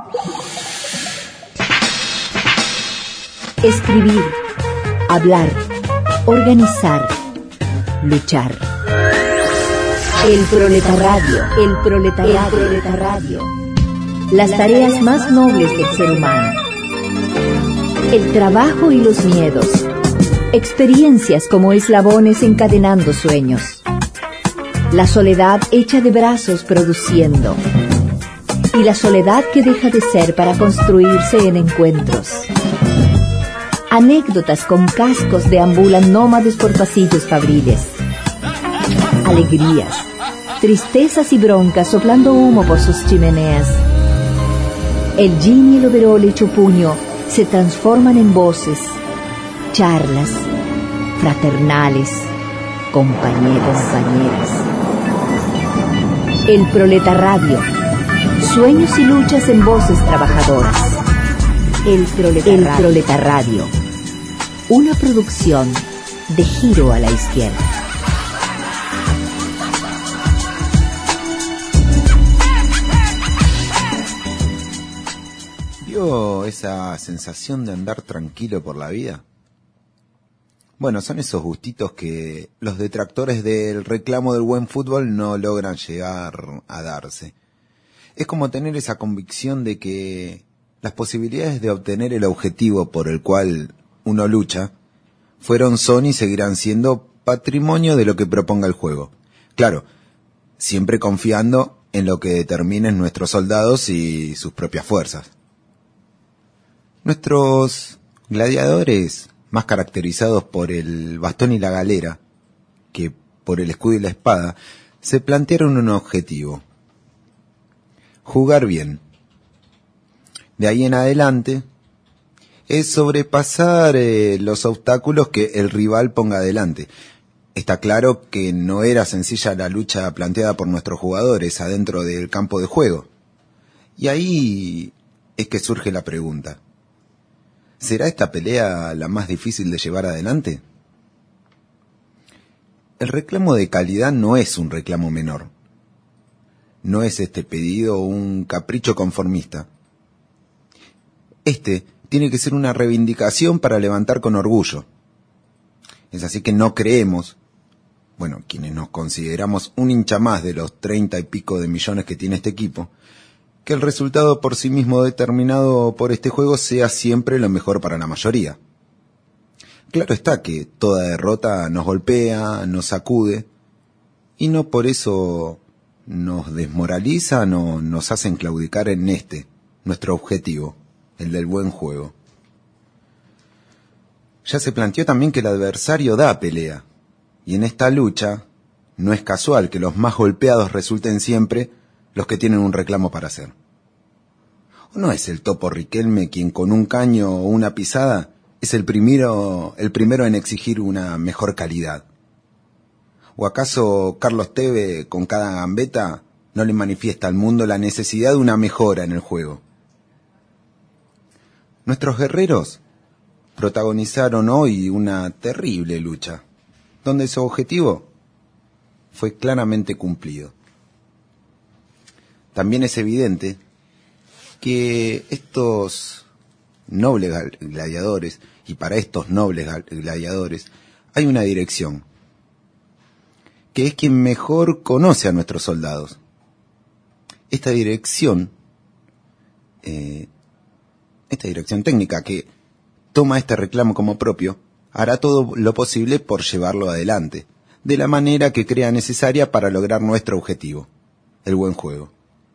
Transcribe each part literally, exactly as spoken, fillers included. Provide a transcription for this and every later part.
Escribir, hablar, organizar, luchar. El proletaradio, el proletaradio, el proletaradio. Las tareas más nobles del ser humano. El trabajo y los miedos. Experiencias como eslabones encadenando sueños. La soledad hecha de brazos produciendo. Y la soledad que deja de ser para construirse en encuentros. Anécdotas con cascos deambulan nómades por pasillos fabriles. Alegrías, tristezas y broncas soplando humo por sus chimeneas. El jean y el overol hecho puño se transforman en voces, charlas, fraternales, compañeros, compañeras. El proletaradio, sueños y luchas en voces trabajadoras. El proletaradio. El proletaradio. Una producción de Giro a la Izquierda. ¿Vio esa sensación de andar tranquilo por la vida? Bueno, son esos gustitos que los detractores del reclamo del buen fútbol no logran llegar a darse. Es como tener esa convicción de que las posibilidades de obtener el objetivo por el cual uno lucha, fueron, son y seguirán siendo patrimonio de lo que proponga el juego. Claro, siempre confiando en lo que determinen nuestros soldados y sus propias fuerzas. Nuestros gladiadores, más caracterizados por el bastón y la galera que por el escudo y la espada, se plantearon un objetivo: jugar bien. De ahí en adelante es sobrepasar eh, los obstáculos que el rival ponga adelante. Está claro que no era sencilla la lucha planteada por nuestros jugadores adentro del campo de juego. Y ahí es que surge la pregunta: ¿será esta pelea la más difícil de llevar adelante? El reclamo de calidad no es un reclamo menor. No es este pedido un capricho conformista. Este tiene que ser una reivindicación para levantar con orgullo. Es así que no creemos, bueno, quienes nos consideramos un hincha más de los treinta y pico de millones que tiene este equipo, que el resultado por sí mismo determinado por este juego sea siempre lo mejor para la mayoría. Claro está que toda derrota nos golpea, nos sacude, y no por eso nos desmoraliza, no nos hacen claudicar en este, nuestro objetivo, el del buen juego. Ya se planteó también que el adversario da pelea, y en esta lucha no es casual que los más golpeados resulten siempre los que tienen un reclamo para hacer. ¿O no es el Topo Riquelme quien con un caño o una pisada es el primero, el primero en exigir una mejor calidad? ¿O acaso Carlos Tevez con cada gambeta no le manifiesta al mundo la necesidad de una mejora en el juego? Nuestros guerreros protagonizaron hoy una terrible lucha, donde su objetivo fue claramente cumplido. También es evidente que estos nobles gladiadores, y para estos nobles gladiadores, hay una dirección, que es quien mejor conoce a nuestros soldados. Esta dirección, eh, esta dirección técnica que toma este reclamo como propio, hará todo lo posible por llevarlo adelante, de la manera que crea necesaria para lograr nuestro objetivo, el buen juego.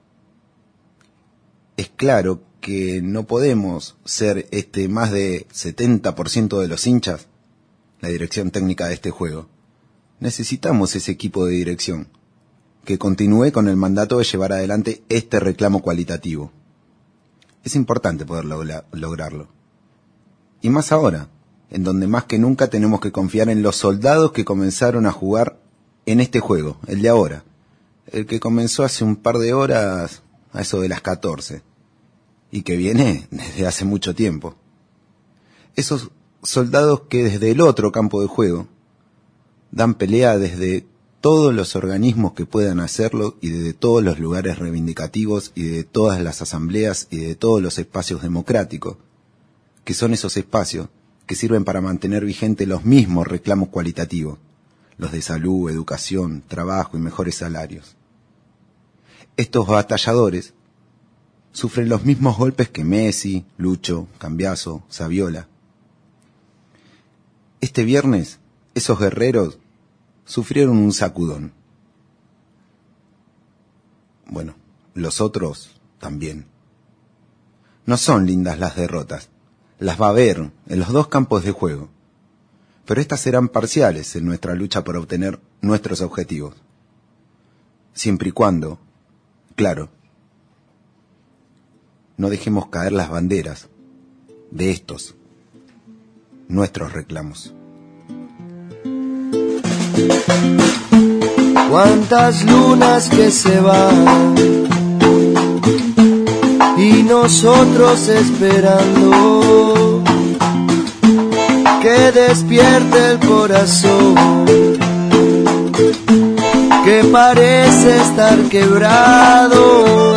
Es claro que no podemos ser este más de setenta por ciento de los hinchas la dirección técnica de este juego. Necesitamos ese equipo de dirección que continúe con el mandato de llevar adelante este reclamo cualitativo. Es importante poder logra- lograrlo. Y más ahora, en donde más que nunca tenemos que confiar en los soldados que comenzaron a jugar en este juego, el de ahora, el que comenzó hace un par de horas a eso de las catorce, y que viene desde hace mucho tiempo. Esos soldados que desde el otro campo de juego dan pelea desde todos los organismos que puedan hacerlo y desde todos los lugares reivindicativos y de todas las asambleas y de todos los espacios democráticos, que son esos espacios que sirven para mantener vigentes los mismos reclamos cualitativos, los de salud, educación, trabajo y mejores salarios. Estos batalladores sufren los mismos golpes que Messi, Lucho, Cambiaso, Saviola. Este viernes, esos guerreros sufrieron un sacudón. Bueno, los otros también. No son lindas las derrotas. Las va a haber en los dos campos de juego. Pero estas serán parciales en nuestra lucha por obtener nuestros objetivos. Siempre y cuando, claro, no dejemos caer las banderas de estos, nuestros reclamos. Cuántas lunas que se van y nosotros esperando que despierte el corazón que parece estar quebrado.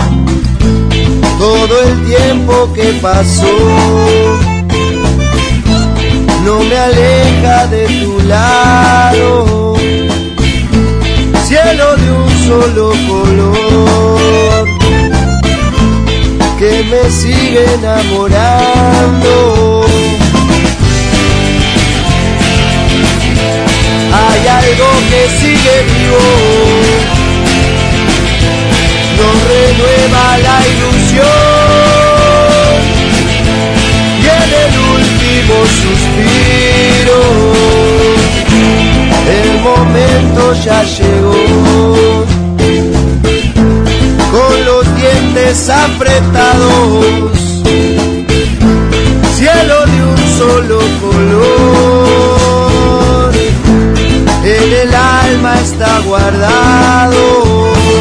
Todo el tiempo que pasó no me aleja de tu lado, cielo de un solo color que me sigue enamorando. Hay algo que sigue vivo, nos renueva la ilusión y en el último suspiro el momento ya llegó. Con los dientes apretados, cielo de un solo color, en el alma está guardado.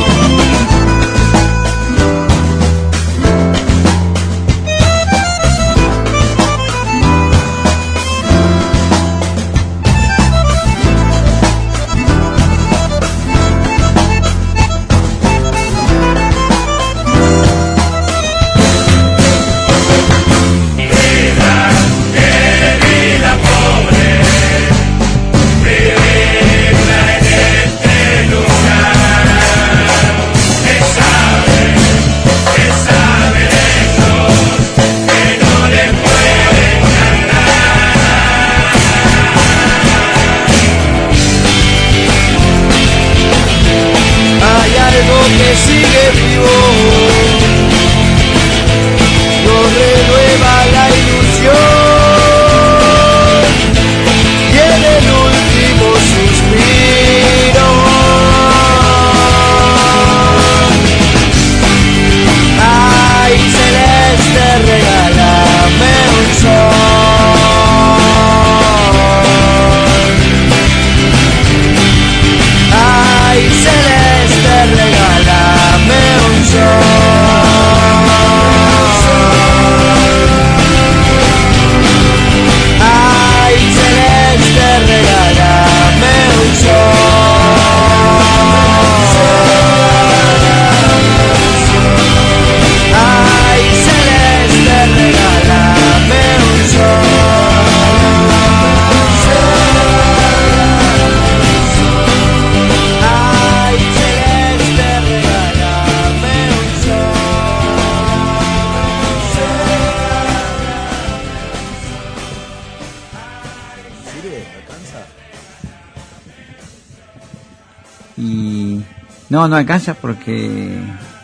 No, no alcanza porque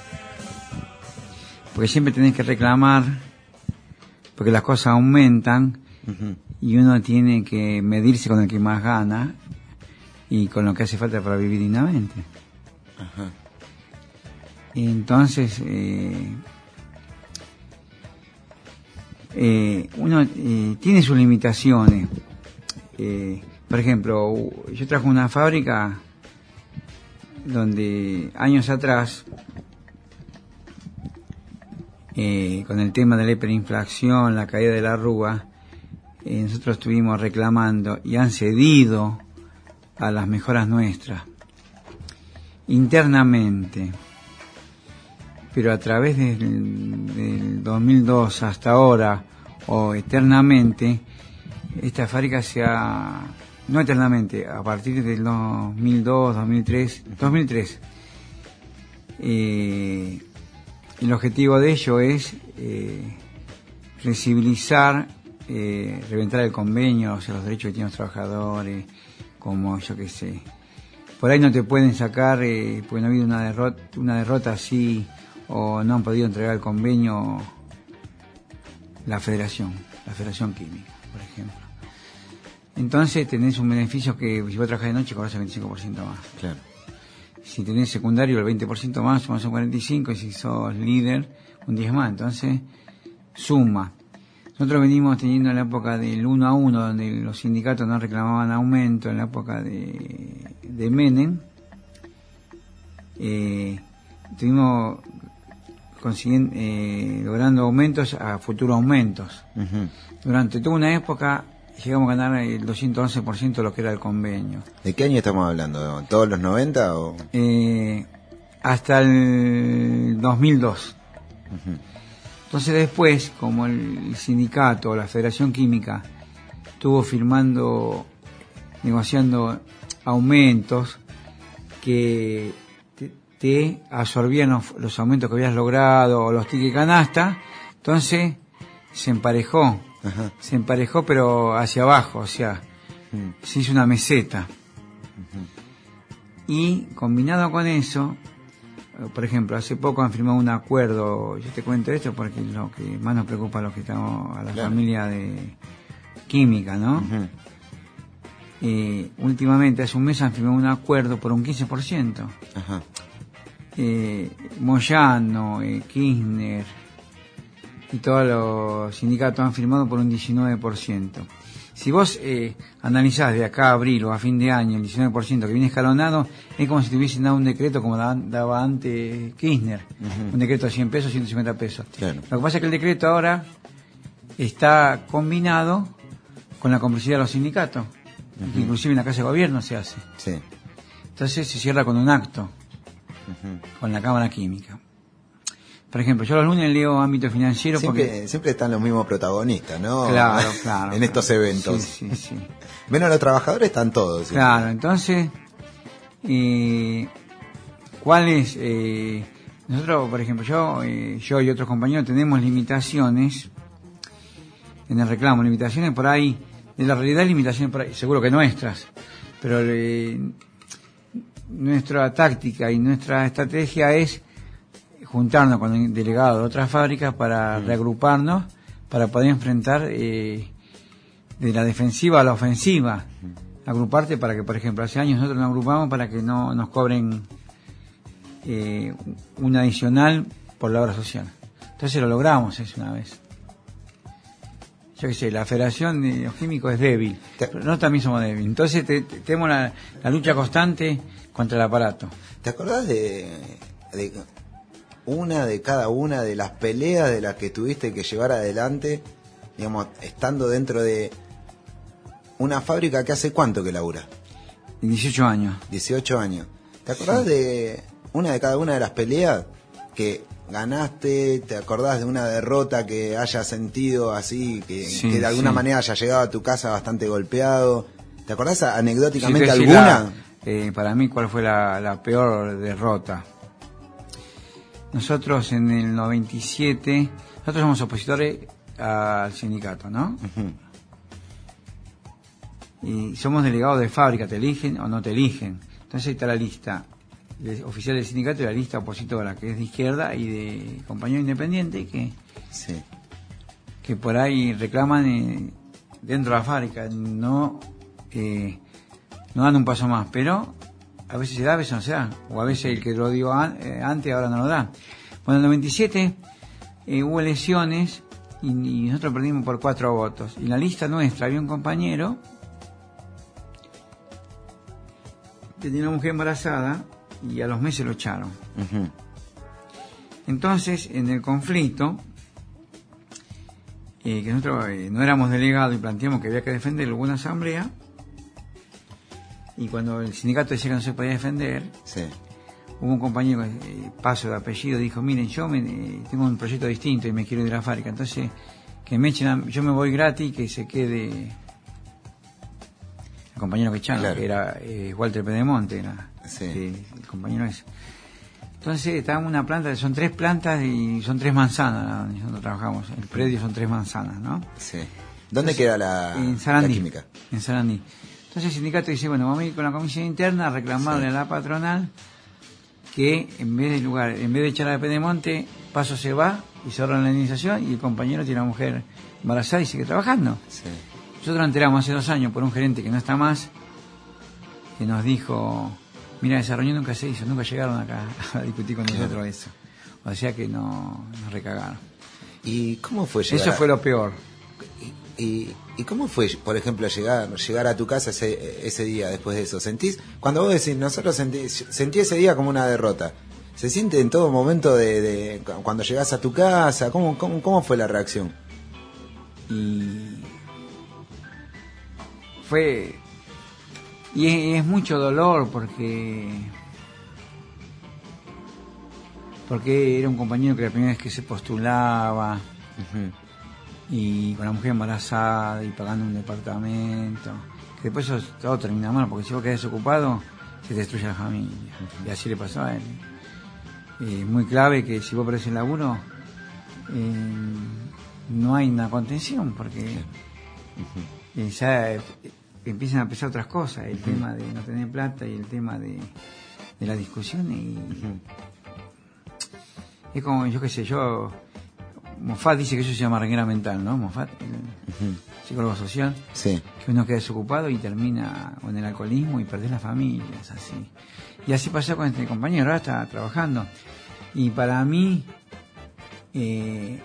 porque siempre tenés que reclamar, porque las cosas aumentan. Uh-huh. Y uno tiene que medirse con el que más gana y con lo que hace falta para vivir dignamente. Uh-huh. Entonces, eh, eh, uno eh, tiene sus limitaciones. Eh, por ejemplo, yo trabajo en una fábrica donde años atrás, eh, con el tema de la hiperinflación, la caída de la arruga, eh, nosotros estuvimos reclamando y han cedido a las mejoras nuestras, internamente. Pero a través del, del dos mil dos hasta ahora, o eternamente, esta fábrica se ha, no eternamente, a partir del dos mil dos, dos mil tres, dos mil tres, eh, el objetivo de ello es eh, flexibilizar, eh, reventar el convenio, o sea, los derechos que tienen los trabajadores, como yo qué sé. Por ahí no te pueden sacar, eh, porque no ha habido una derrota, una derrota así, o no han podido entregar el convenio la federación, la Federación Química, por ejemplo. Entonces tenés un beneficio que si vos trabajás de noche cobras el veinticinco por ciento más. Claro. Si tenés secundario el veinte por ciento más, sumás un cuarenta y cinco por ciento, y si sos líder un diez más. Entonces suma. Nosotros venimos teniendo la época del uno a uno, donde los sindicatos no reclamaban aumento, en la época de, de Menem. Eh, estuvimos consiguiendo, eh, logrando aumentos a futuros aumentos. Uh-huh. Durante toda una época llegamos a ganar el doscientos once por ciento de lo que era el convenio. ¿De qué año estamos hablando? ¿Todos los noventa o...? Eh, hasta el dos mil dos. Uh-huh. Entonces después, como el sindicato, la Federación Química, estuvo firmando, negociando aumentos que te, te absorbían los, los aumentos que habías logrado o los tickets canasta, entonces se emparejó. Ajá. Se emparejó pero hacia abajo, o sea, uh-huh. se hizo una meseta. Uh-huh. Y combinado con eso, por ejemplo, hace poco han firmado un acuerdo, yo te cuento esto porque es lo que más nos preocupa a los que estamos, a la claro. familia de química, ¿no? Uh-huh. Eh, últimamente, hace un mes han firmado un acuerdo por un quince por ciento. Ajá. Eh, Moyano, eh, Kirchner y todos los sindicatos han firmado por un diecinueve por ciento. Si vos eh, analizás de acá a abril o a fin de año el diecinueve por ciento que viene escalonado, es como si te hubiesen dado un decreto como daba, daba antes Kirchner, uh-huh. un decreto de cien pesos, ciento cincuenta pesos. Claro. Lo que pasa es que el decreto ahora está combinado con la complicidad de los sindicatos, uh-huh. que inclusive en la Casa de Gobierno se hace. Sí. Entonces se cierra con un acto, uh-huh. con la Cámara Química. Por ejemplo, yo los lunes leo ámbito financiero siempre, porque... Siempre están los mismos protagonistas, ¿no? Claro, claro. en estos eventos. Sí, sí, sí. Menos los trabajadores están todos. ¿sí? Claro, entonces, eh, ¿cuál es? Eh, nosotros, por ejemplo, yo, eh, yo y otros compañeros tenemos limitaciones en el reclamo, limitaciones por ahí, de la realidad limitaciones por ahí, seguro que nuestras, pero eh, nuestra táctica y nuestra estrategia es juntarnos con el delegado de otras fábricas para mm. reagruparnos, para poder enfrentar eh, de la defensiva a la ofensiva. Mm. Agruparte para que, por ejemplo, hace años nosotros nos agrupamos para que no nos cobren eh, un adicional por la obra social. Entonces lo logramos eso una vez. Yo qué sé, la Federación de los Químicos es débil, pero nosotros también somos débiles. Entonces te, te, tenemos la, la lucha constante contra el aparato. ¿Te acordás de... de... una de cada una de las peleas de las que tuviste que llevar adelante, digamos, estando dentro de una fábrica que hace cuánto que labura? dieciocho años. dieciocho años. ¿Te acordás sí. de una de cada una de las peleas que ganaste? ¿Te acordás de una derrota que hayas sentido así, que, sí, que de alguna sí. manera haya llegado a tu casa bastante golpeado? ¿Te acordás anecdóticamente sí, alguna? La, eh, para mí, ¿cuál fue la, la peor derrota? Nosotros en el noventa y siete, nosotros somos opositores al sindicato, ¿no? Uh-huh. Y somos delegados de fábrica, te eligen o no te eligen. Entonces ahí está la lista de oficial del sindicato y la lista opositora, que es de izquierda y de compañero independiente, que, sí. que por ahí reclaman eh, dentro de la fábrica, no, eh, no dan un paso más, pero... a veces se da, a veces no se da, o a veces el que lo dio an, eh, antes ahora no lo da. Bueno, en el noventa y siete eh, hubo elecciones y, y nosotros perdimos por cuatro votos. Y en la lista nuestra había un compañero que tenía una mujer embarazada y a los meses lo echaron. Uh-huh. Entonces, en el conflicto, eh, que nosotros eh, no éramos delegados y planteamos que había que defenderlo, hubo una asamblea. Y cuando el sindicato decía que no se podía defender, sí. hubo un compañero, eh, Paso de apellido, dijo, miren, yo me, eh, tengo un proyecto distinto y me quiero ir de la fábrica, entonces que me echen a, yo me voy gratis, que se quede el compañero que echaron, Claro. que era eh, Walter Pedemonte, era Sí. eh, el compañero ese. Entonces estábamos en una planta, son tres plantas y son tres manzanas donde nosotros trabajamos, el predio son tres manzanas, ¿no? Sí. ¿Dónde Entonces, queda la, en la Sarandí, química? En Sarandí. Entonces el sindicato dice, bueno, vamos a ir con la comisión interna a reclamarle Sí. a la patronal que en vez de lugar, en vez de echar a Pedemonte, Paso se va y se ahorra la indemnización y el compañero tiene una mujer embarazada y sigue trabajando. Sí. Nosotros nos enteramos hace dos años por un gerente que no está más, que nos dijo, mira, esa reunión nunca se hizo, nunca llegaron acá a discutir con nosotros Claro. eso. O sea que no nos recagaron. ¿Y cómo fue llegar? Eso a- fue lo peor. ¿Y, y cómo fue, por ejemplo, llegar llegar a tu casa ese, ese día después de eso? ¿Sentís, cuando vos decís, nosotros sentí, sentí ese día como una derrota, ¿se siente en todo momento de, de cuando llegás a tu casa? ¿Cómo, cómo, cómo fue la reacción? Y fue y es, es mucho dolor porque porque era un compañero que la primera vez que se postulaba y con la mujer embarazada y pagando un departamento, que después eso todo termina mal, porque si vos quedás desocupado se te destruye la familia, y así le pasó a él. Es muy clave que si vos perdés el laburo eh, no hay una contención, porque eh, ya eh, empiezan a pesar otras cosas, el tema de no tener plata y el tema de, de la discusión, y es como, yo qué sé, yo Moffat dice que eso se llama reguera mental, ¿no? Moffat, el Uh-huh. psicólogo social, Sí. que uno queda desocupado y termina en el alcoholismo y perdés la familia, es así. Y así pasó con este compañero, ahora está trabajando. Y para mí eh,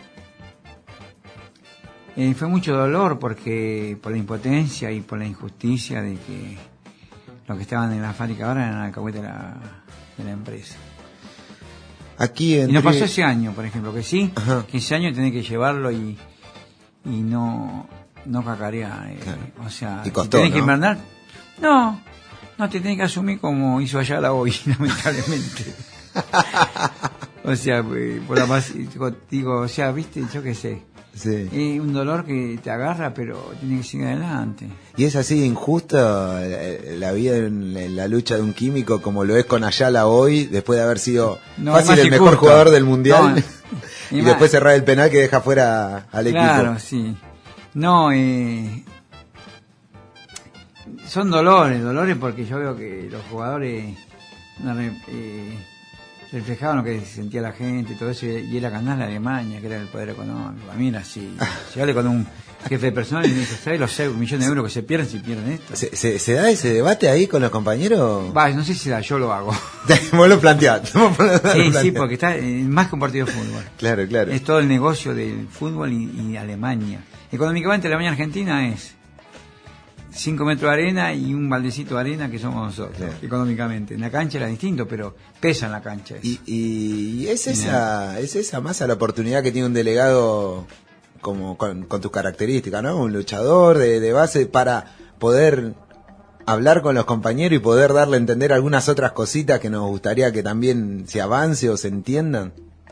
eh, fue mucho dolor, porque por la impotencia y por la injusticia de que los que estaban en la fábrica ahora eran alcahuetes de la, de la empresa. Aquí en Y nos Tri- pasó ese año, por ejemplo, que sí, Ajá. que ese año tenés que llevarlo y, y no, no cacarear. Eh, Claro. O sea, Y si costó, tenés que ¿no? invernar, no, no te tenés que asumir como hizo Ayala hoy, lamentablemente. O sea, eh, por la paz, digo, digo, o sea, viste, yo qué sé, Sí. es un dolor que te agarra, pero tienes que seguir adelante. ¿Y es así injusta eh, la vida en en la lucha de un químico como lo es con Ayala hoy, después de haber sido No, fácil es más el mejor injusto. jugador del mundial? No, y y más- después cerrar el penal que deja fuera al Claro, equipo. sí. No, eh, son dolores, dolores porque yo veo que los jugadores no re- eh, reflejaban lo que sentía la gente y todo eso, y, y era ganar la Alemania, que era el poder económico. A mí era así. Si hablé con un jefe de personal y me dice, ¿sabes los euros, millones de euros que se pierden si pierden esto? ¿Se, se, se da ese debate ahí con los compañeros? Va, no sé si da, yo lo hago. Vos lo planteás. Vos lo Sí, sí, planteás. porque está eh, más que un partido de fútbol. Claro, claro. Es todo el negocio del fútbol y, y Alemania. Económicamente Alemania-Argentina es cinco metros de arena y un baldecito de arena que somos nosotros, Claro. económicamente. En la cancha era distinto, pero pesa en la cancha eso. Y, y, y es esa es esa más a la oportunidad que tiene un delegado como con, con tus características, ¿no? Un luchador de, de base para poder hablar con los compañeros y poder darle a entender algunas otras cositas que nos gustaría que también se avance o se entiendan.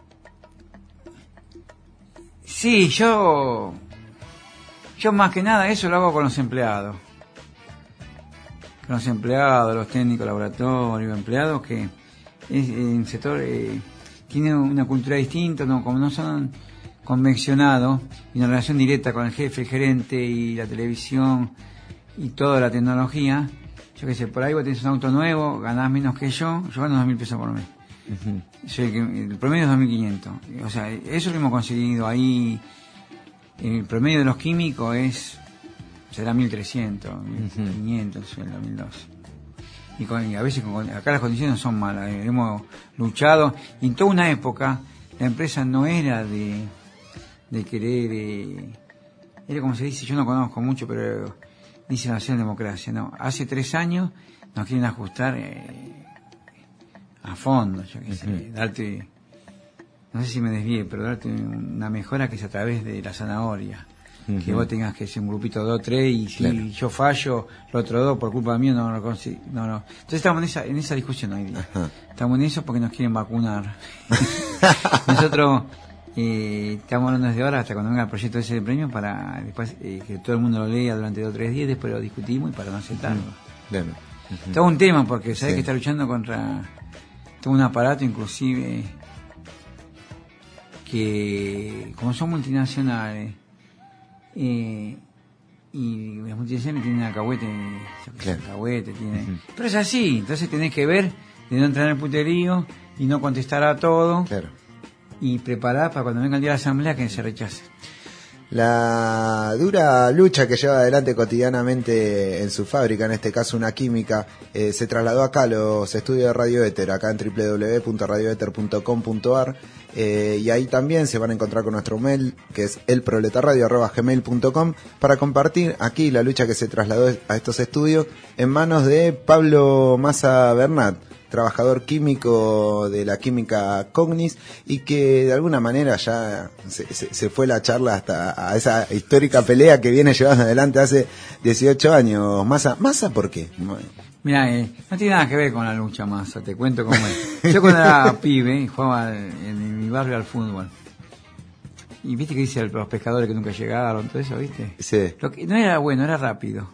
Sí, yo yo más que nada eso lo hago con los empleados. Con los empleados, los técnicos, laboratorios, empleados que es, en el sector eh, tiene una cultura distinta, no, como no son convencionados, y una relación directa con el jefe, el gerente y la televisión y toda la tecnología. Yo qué sé, por ahí vos tenés un auto nuevo, ganás menos que yo, yo gano dos mil pesos por mes. Soy el, que, el promedio es dos mil quinientos. O sea, eso lo hemos conseguido ahí. El promedio de los químicos es será mil trescientos, mil quinientos en el dos mil doce. Y, con, y a veces con, acá las condiciones son malas. Eh, hemos luchado. Y en toda una época la empresa no era de, de querer... Eh, era como se dice, yo no conozco mucho, pero dice la democracia. No, hace tres años nos quieren ajustar eh, a fondo, yo qué sé, uh-huh. darte... No sé si me desvíe, pero darte una mejora que es a través de la zanahoria. Uh-huh. Que vos tengas que ser un grupito de dos, tres, y si claro. yo fallo, los otros dos, por culpa mía, no lo consigo. No, no. Entonces estamos en esa, en esa discusión hoy día. Uh-huh. Estamos en eso porque nos quieren vacunar. Nosotros eh, estamos hablando desde ahora hasta cuando venga el proyecto ese de premio para después eh, que todo el mundo lo lea durante dos o tres días, después lo discutimos y para no aceptarlo. Uh-huh. Claro. Uh-huh. Todo un tema porque sabés sí. que está luchando contra todo un aparato inclusive que como son multinacionales eh, y las multinacionales tienen alcahuete, claro. alcahuete tiene, uh-huh. pero es así, entonces tenés que ver de no entrar en el puterío y no contestar a todo claro. y preparar para cuando venga el día de la asamblea que se rechace. La dura lucha que lleva adelante cotidianamente en su fábrica, en este caso una química, eh, se trasladó acá a los estudios de Radio Éter, acá en doble u doble u doble u punto radio éter punto com punto a r, eh, y ahí también se van a encontrar con nuestro mail, que es el proletarradio arroba gmail punto com, para compartir aquí la lucha que se trasladó a estos estudios en manos de Pablo Massa Bernat, trabajador químico de la química Cognis, y que de alguna manera ya se, se, se fue la charla hasta a esa histórica pelea que viene llevando adelante hace dieciocho años. Massa, ¿Massa por qué? Mira, eh, no tiene nada que ver con la lucha, Massa, te cuento cómo es. Yo cuando era pibe jugaba en mi barrio al fútbol. Y viste que dice los pescadores que nunca llegaron, todo eso, ¿viste? Sí. Lo que no era bueno, era rápido.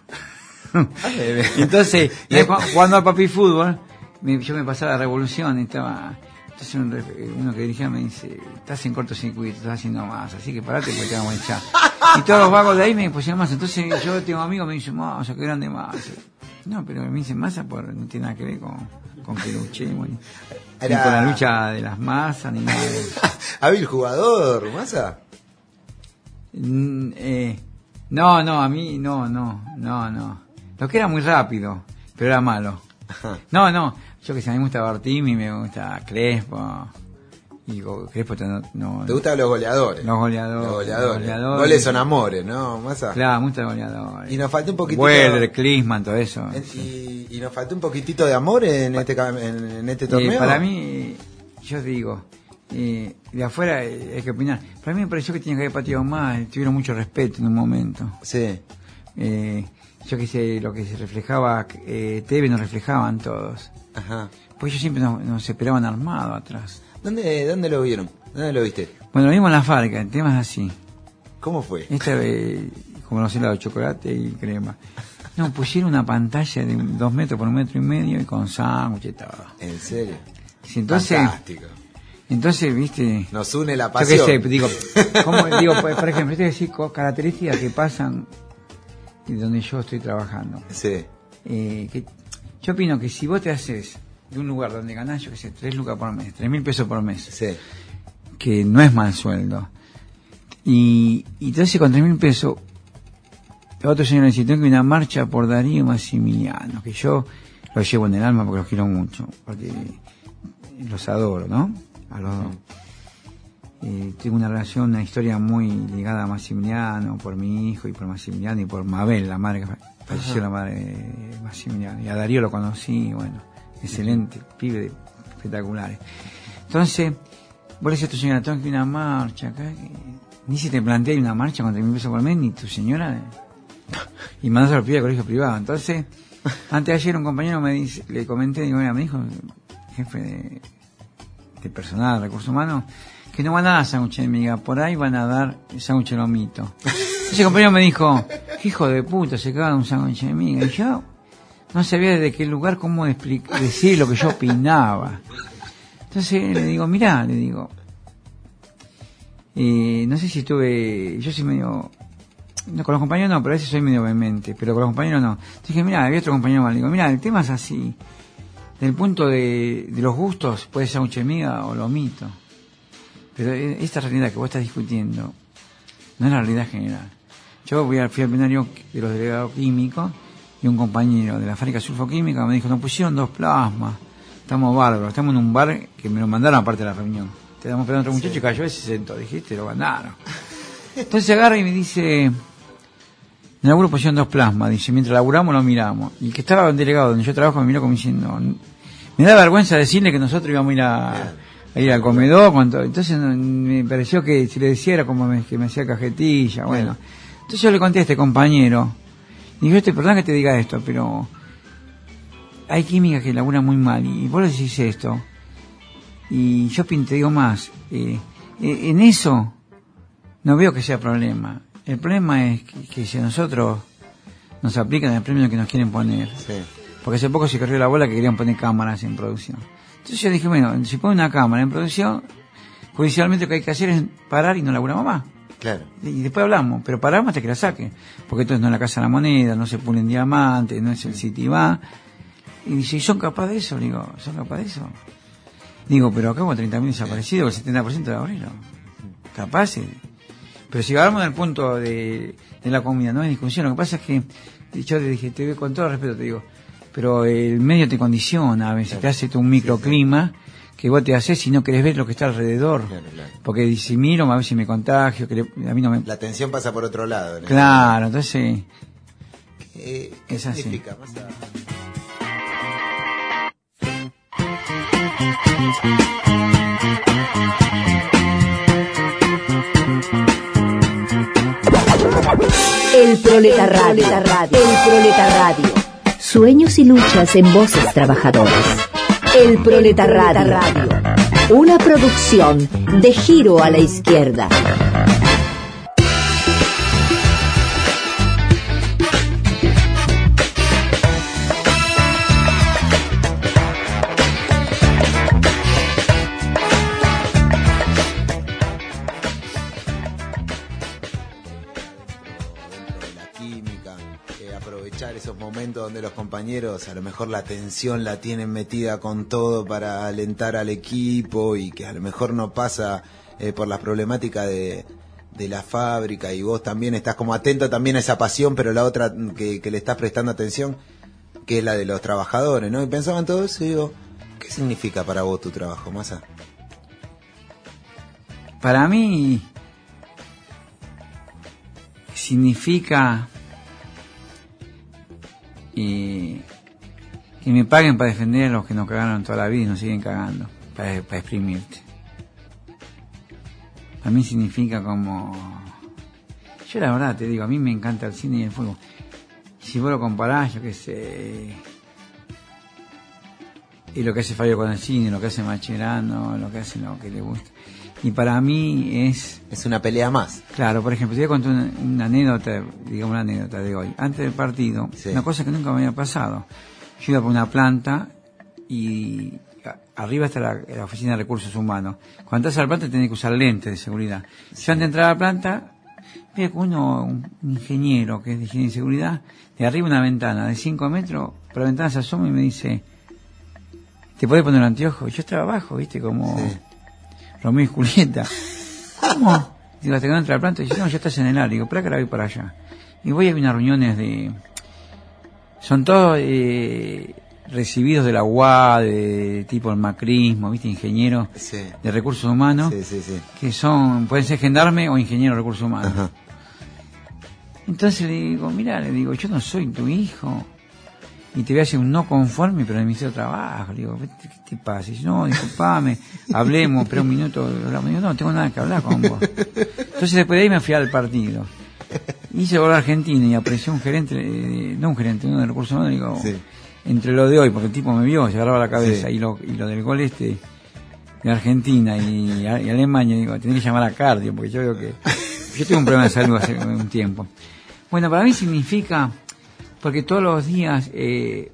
Entonces, jugando al papi fútbol, Me, yo me pasaba la revolución, estaba entonces un, uno que dirigía me dice, estás en cortocircuito, estás haciendo más, así que parate porque te vamos a echar. Y todos los vagos de ahí me pusieron Massa, entonces yo tengo amigos me dicen, Massa, qué grande Massa. No, pero me dicen Massa por, no tiene nada que ver con, con que luchemos, ni, Era... ni con la lucha de las masas, ni nada de eso. ¿Hábil jugador, Massa? Mm, eh, no, no, a mí, no, no, no, no. Lo que era muy rápido, pero era malo. No, no, yo que sé, a mí me gusta Bartimi, me gusta Crespo. Y digo, Crespo no, no. ¿Te gustan los goleadores? Los goleadores. Los goleadores. Los goleadores. Goles son amores, ¿no, Massa? Claro, me gustan los goleadores. Y nos falta un poquitito. Welder, Klinsmann, todo eso. En, sí. y, y nos falta un poquitito de amor en este en, en este torneo. Eh, para mí, yo digo, eh, de afuera eh, hay que opinar. Para mí me pareció que tenía que haber pateado más, tuvieron mucho respeto en un momento. Sí. Eh, yo que sé, lo que se reflejaba, eh, T V nos reflejaban todos. Ajá. Pues ellos siempre nos, nos esperaban armados atrás. ¿Dónde, ¿Dónde lo vieron? ¿Dónde lo viste? Bueno, lo vimos en la fábrica, el tema es así. ¿Cómo fue? Esta vez, como los helados de chocolate y crema. No, pusieron una pantalla de dos metros por un metro y medio y con sándwich y todo. ¿En serio? Sí, entonces, fantástico. Entonces, viste... Nos une la pasión. Yo qué sé, digo, ¿cómo, digo por, por ejemplo, te decir características que pasan donde yo estoy trabajando. Sí. Eh, que, yo opino que si vos te haces de un lugar donde ganás, yo qué sé, tres lucas por mes, tres mil pesos por mes, sí, que no es mal sueldo, y, y entonces con tres mil pesos, otro señor dice, tengo que ir a una marcha por Darío Massimiliano, que yo lo llevo en el alma porque los quiero mucho, porque los adoro, ¿no? A los dos. Eh, tengo una relación, una historia muy ligada a Massimiliano, por mi hijo y por Massimiliano y por Mabel, la madre que falleció, la madre de Massimiliano. Y a Darío lo conocí, bueno, excelente, pibe de, espectaculares. Entonces, vos le decís a tu señora, tengo que ir a una marcha acá. Que, ni si te plantea una marcha con tres mil pesos por mes, ni tu señora. Y mandás a los pibes al colegio privado. Entonces, antes de ayer un compañero me dice, le comenté, digo, mira, me dijo, jefe de, de personal, de recursos humanos, que no van a dar sándwich de miga, por ahí van a dar sándwich de lomito. Ese compañero me dijo, qué hijo de puta, se caga un sándwich de miga. Y yo no sabía desde qué lugar cómo explicar, decir lo que yo opinaba. Entonces le digo, mirá, le digo, eh, no sé si estuve, yo soy medio, no, con los compañeros no, pero a veces soy medio vehemente, pero con los compañeros no. Entonces dije, mirá, había otro compañero más, le digo, mirá, el tema es así, del punto de, de los gustos, puede ser sándwich de miga o lomito. Pero esta realidad que vos estás discutiendo no es la realidad general. Yo fui al, fui al plenario de los delegados químicos y un compañero de la fábrica sulfoquímica me dijo, nos pusieron dos plasmas, estamos bárbaros, estamos en un bar que me lo mandaron aparte de la reunión. Te damos esperando a otro muchacho y cayó y se sentó, dijiste, lo mandaron. Entonces agarra y me dice, en el laburo pusieron dos plasmas, dice, mientras laburamos lo miramos. Y el que estaba en delegado donde yo trabajo me miró como diciendo, me da vergüenza decirle que nosotros íbamos a ir a... a ir al comedor, con todo. Entonces me pareció que si le decía era como me, que me hacía cajetilla, bueno, Entonces yo le conté a este compañero, digo, este, perdón que te diga esto, pero hay químicas que laburan muy mal, y vos le decís esto, y yo te digo más, eh, eh, en eso no veo que sea problema. El problema es que, que si a nosotros nos aplican el premio que nos quieren poner, Sí. porque hace poco se corrió la bola que querían poner cámaras en producción. Entonces yo dije, bueno, si ponen una cámara en producción, judicialmente lo que hay que hacer es parar y no laburamos más. Claro. Y después hablamos, pero paramos hasta que la saquen, porque entonces no es la Casa de la Moneda, no se pulen diamantes, no es el Citibá. Y dice, ¿y son capaces de eso? Le digo, ¿son capaces de eso? Digo, pero acá hubo treinta mil desaparecidos, el setenta por ciento de obreros. Capaces. Pero si hablamos del punto de, de la comida, no hay discusión. Lo que pasa es que, yo te dije, te con todo respeto te digo, pero el medio te condiciona, a veces claro. Te hace un microclima que vos te haces si no querés ver lo que está alrededor. Claro, claro. Porque si miro, a ver si me contagio, que le, a mí no me... La atención pasa por otro lado. ¿No? Claro, entonces... ¿Qué, qué es así. significa? Más a... El Proleta Radio. El Proleta Radio. Sueños y luchas en voces trabajadoras. El Proleta Radio. Una producción de Giro a la Izquierda. Esos momentos donde los compañeros a lo mejor la tensión la tienen metida con todo para alentar al equipo y que a lo mejor no pasa eh, por las problemáticas de, de la fábrica y vos también estás como atento también a esa pasión, pero la otra que, que le estás prestando atención, que es la de los trabajadores, ¿no? Y pensaba en todo eso y digo, ¿qué significa para vos tu trabajo, Massa? Para mí significa... y que me paguen para defender a los que nos cagaron toda la vida y nos siguen cagando, para, para exprimirte. A mí significa como... Yo la verdad te digo, a mí me encanta el cine y el fútbol. Si vos lo comparás, yo qué sé... Y lo que hace Fabio con el cine, lo que hace Mascherano, lo que hace lo que le gusta. Y para mí es... Es una pelea más. Claro, por ejemplo, te voy a contar una, una anécdota, digamos una anécdota de hoy. Antes del partido, sí. Una cosa que nunca me había pasado. Yo iba por una planta y a, arriba está la, la oficina de recursos humanos. Cuando entras a la planta tenés que usar lentes de seguridad. Sí. Yo antes de entrar a la planta, veo que uno, un, un ingeniero que es de ingeniería de seguridad, de arriba una ventana de cinco metros, por la ventana se asoma y me dice, ¿te podés poner el anteojo? Y yo estaba abajo, viste, como... Sí. Romeo y Julieta. ¿Cómo? Digo, hasta que no entra a la planta, y dice, no, ya estás en el área. Digo, para que la voy para allá. Y voy a unas reuniones de... Son todos eh, recibidos de la U A, de tipo el macrismo, ¿viste? Ingenieros sí. de recursos humanos. Sí, sí, sí. Que son, pueden ser gendarme o ingeniero de recursos humanos. Ajá. Entonces le digo, mira, le digo, yo no soy tu hijo. Y te voy a hacer un no conforme, pero en el Ministerio de Trabajo. Le digo, ¿qué te pasa? Y dice, no, disculpame, hablemos, pero un minuto. Hablamos. Digo, no, no tengo nada que hablar con vos. Entonces después de ahí me fui al partido. Hice volver a Argentina y apareció un gerente, eh, no un gerente, uno de recursos humanos, digo, sí. Entre lo de hoy, porque el tipo me vio, se agarraba la cabeza, sí. y, lo, y lo del gol este de Argentina y, y Alemania, digo, tenés que llamar a cardio, porque yo veo que... Yo tengo un problema de salud hace un tiempo. Bueno, para mí significa... Porque todos los días eh,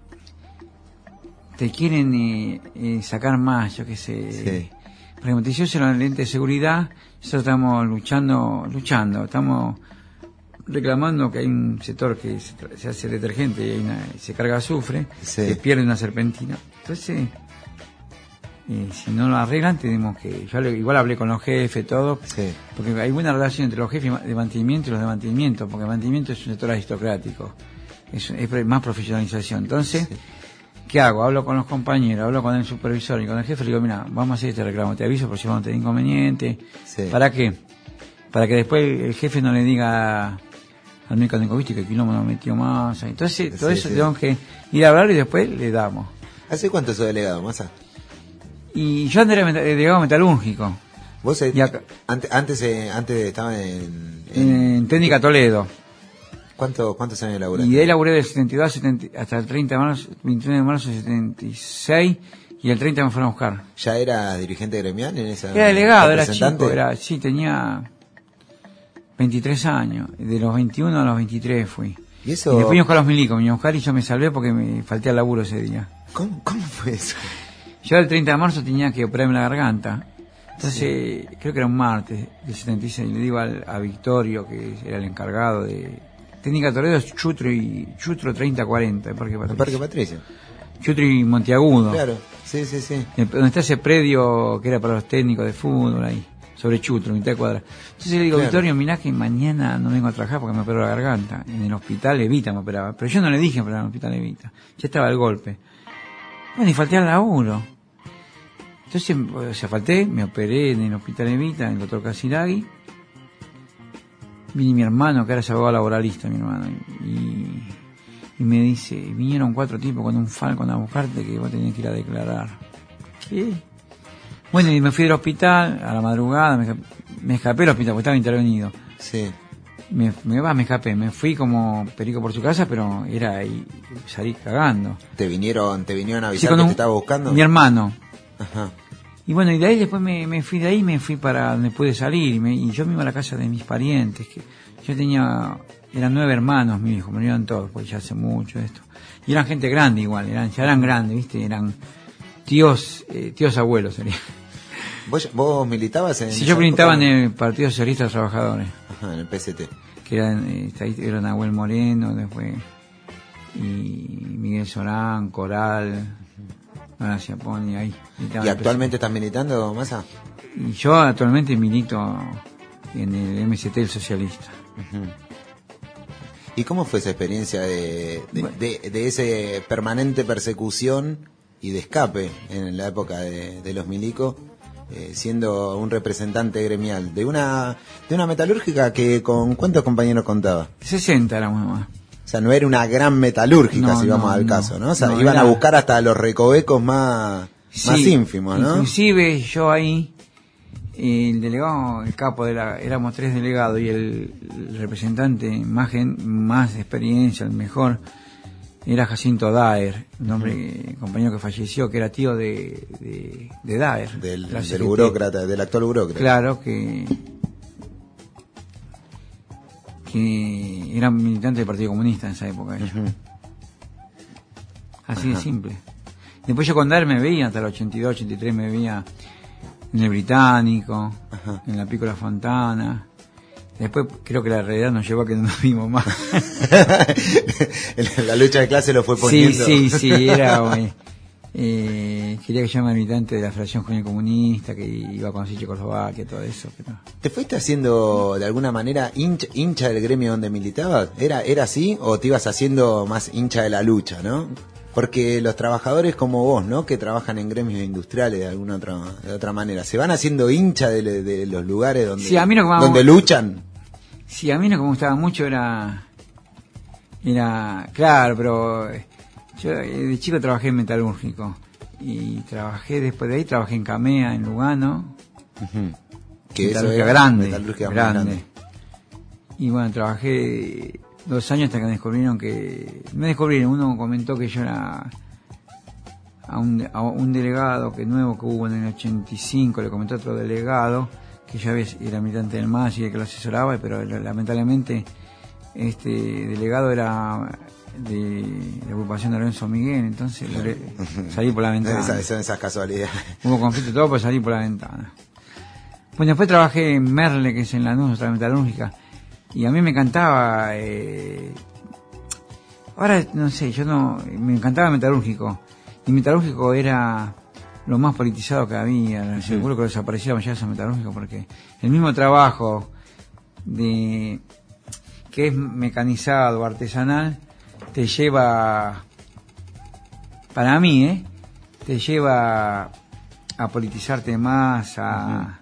te quieren eh, eh, sacar más, yo qué sé. Sí. Por ejemplo, te hicieron los lentes de seguridad, nosotros estamos luchando, luchando, estamos reclamando que hay un sector que se, se hace detergente y hay una, se carga azufre, sí. Que pierde una serpentina. Entonces, eh, si no lo arreglan, tenemos que... Yo igual hablé con los jefes, todo, sí. Porque hay buena relación entre los jefes de mantenimiento y los de mantenimiento, porque el mantenimiento es un sector aristocrático, es, es más profesionalización. Entonces, sí. ¿Qué hago? Hablo con los compañeros, hablo con el supervisor y con el jefe, le digo, mira, vamos a hacer este reclamo, te aviso por si vamos a tener inconveniente. Sí. ¿Para qué? Para que después el jefe no le diga al mecánico, viste que el kilómetro no metió más. Entonces, todo sí, eso sí. Tenemos que ir a hablar y después le damos. ¿Hace cuánto sos delegado, Massa? Y yo antes era delegado metalúrgico. ¿Vos eh, antes, antes, eh, antes estaba en, En Técnica Toledo. ¿Cuánto, ¿Cuántos años laburaste? Y de ahí laburé del setenta y dos setenta, hasta el treinta de marzo, veintiuno de marzo del setenta y seis, y el treinta me fueron a buscar. ¿Ya era dirigente gremial en esa? Era delegado, era chico, era, sí, tenía veintitrés años. De los veintiuno a los veintitrés fui. ¿Y eso? Y después vino a buscar a los milicos, me iban a buscar y yo me salvé porque me falté al laburo ese día. ¿Cómo, cómo fue eso? Yo el treinta de marzo tenía que operarme la garganta. Entonces, sí. Creo que era un martes del setenta y seis, le digo al, a Victorio, que era el encargado de Técnica Toledo, Chutro y Chutro treinta cuarenta, el Parque Patricio. El Parque Patricio. Chutro y Monteagudo. Claro, sí, sí, sí. El, donde está ese predio que era para los técnicos de fútbol ahí, sobre Chutro, mitad de cuadra. Entonces le digo, claro. Victorio, mirá que mañana no vengo a trabajar porque me operó la garganta. En el hospital Evita me operaba. Pero yo no le dije operar en el hospital Evita. Ya estaba el golpe. Bueno, y falté al laburo. Entonces, o sea, falté, me operé en el hospital Evita, en el doctor Casiraghi. Vine mi hermano, que era ese abogado laboralista, mi hermano, y, y me dice, vinieron cuatro tipos con un Falcon a buscarte que vos tenías que ir a declarar. ¿Qué? Bueno, y me fui del hospital a la madrugada, me, me escapé del hospital porque estaba intervenido. Sí. Me, me va, me escapé, me fui como perico por su casa, pero era ahí, salí cagando. ¿Te vinieron, te vinieron a Sí, avisar con que un- te estaba buscando? Mi hermano. Ajá. Y bueno, y de ahí después me, me fui de ahí, me fui para donde pude salir, y, me, y yo me iba a la casa de mis parientes, que yo tenía, eran nueve hermanos, mi hijo, murieron todos, pues ya hace mucho esto. Y eran gente grande igual, eran, ya eran grandes, viste, eran tíos, eh, tíos abuelos serían. ¿Vos, vos militabas en Si esa yo militaba en época? el Partido Socialista de los Trabajadores, Ajá, en el P S T. que eran, eh, ahí era Nahuel Moreno, después, y Miguel Során, Coral, ahora se pone ahí. militaba ¿Y en el actualmente estás militando, Massa? Y yo actualmente milito en el M S T, el socialista. Ujú. ¿Y cómo fue esa experiencia de, de, de, de ese permanente persecución y de escape en la época de, de los milicos, eh, siendo un representante gremial de una de una metalúrgica que con cuántos compañeros contaba? sesenta éramos más. O sea, no era una gran metalúrgica, No, si vamos no, al no. caso, ¿no? O sea, No, iban era- a buscar hasta los recovecos más, más Sí, ínfimos, ¿no? Inclusive yo ahí, el delegado, el capo de la, éramos tres delegados y el, el representante más gen- más de experiencia, el mejor, era Jacinto Daer, un hombre, que- compañero que falleció, que era tío de, de, de Daer. Del, la del C G T. burócrata, del actual burócrata. Claro, que que era militante del Partido Comunista en esa época. ellos. Ujú. Así de Ajá. simple. Después yo con Daer me veía, hasta el ochenta y dos, ochenta y tres me veía en el Británico, Ajá. en la Pícola Fontana. Después creo que la realidad nos llevó a que no nos vimos más. la lucha de clase lo fue Sí, poniendo. sí, sí, era... güey, eh, quería que yo me militante de la Federación Juvenil Comunista, que iba a conocer Checoslovaquia, todo eso, pero... ¿Te fuiste haciendo de alguna manera hincha, hincha del gremio donde militabas? ¿Era, ¿Era así o te ibas haciendo más hincha de la lucha, no? Porque los trabajadores como vos, ¿no? Que trabajan en gremios industriales de alguna otra, de otra manera, ¿se van haciendo hincha de, de los lugares donde, Sí, a mí lo que me- donde luchan? Sí, a mí lo que me gustaba mucho era... Era... Claro, pero... eh, Yo eh, de chico trabajé en metalúrgico. Y trabajé, después de ahí, trabajé en Camea, en Lugano. Ujú. Que eso Metalúrgica es grande, metalúrgica más grande. grande. Y bueno, trabajé dos años hasta que me descubrieron que... Me descubrieron, uno comentó que yo era... A un, a un delegado que nuevo que hubo en el ochenta y cinco, le comentó a otro delegado que yo había, era militante del M A S y que lo asesoraba, pero lamentablemente este delegado era de la agrupación de Lorenzo Miguel, entonces le- salí por la ventana. Esas, son esas casualidades. Hubo conflicto y todo, pero salí por la ventana. Bueno, después trabajé en Merle, que es en Lanús, otra metalúrgica, y a mí me encantaba... Eh, ahora, no sé, yo no... Me encantaba metalúrgico, y metalúrgico era lo más politizado que había. Seguro que desapareció la mayoría de esos metalúrgicos, porque el mismo trabajo de que es mecanizado, artesanal, te lleva, para mí, ¿eh? te lleva a politizarte más, a,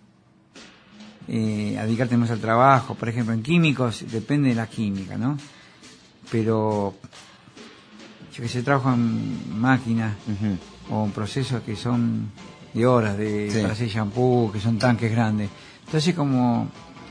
eh, a dedicarte más al trabajo. Por ejemplo, en químicos depende de la química, ¿no? Pero yo que sé, trabajo en máquinas Ujú. o en procesos que son de horas de Sí. para hacer shampoo, que son tanques grandes. Entonces como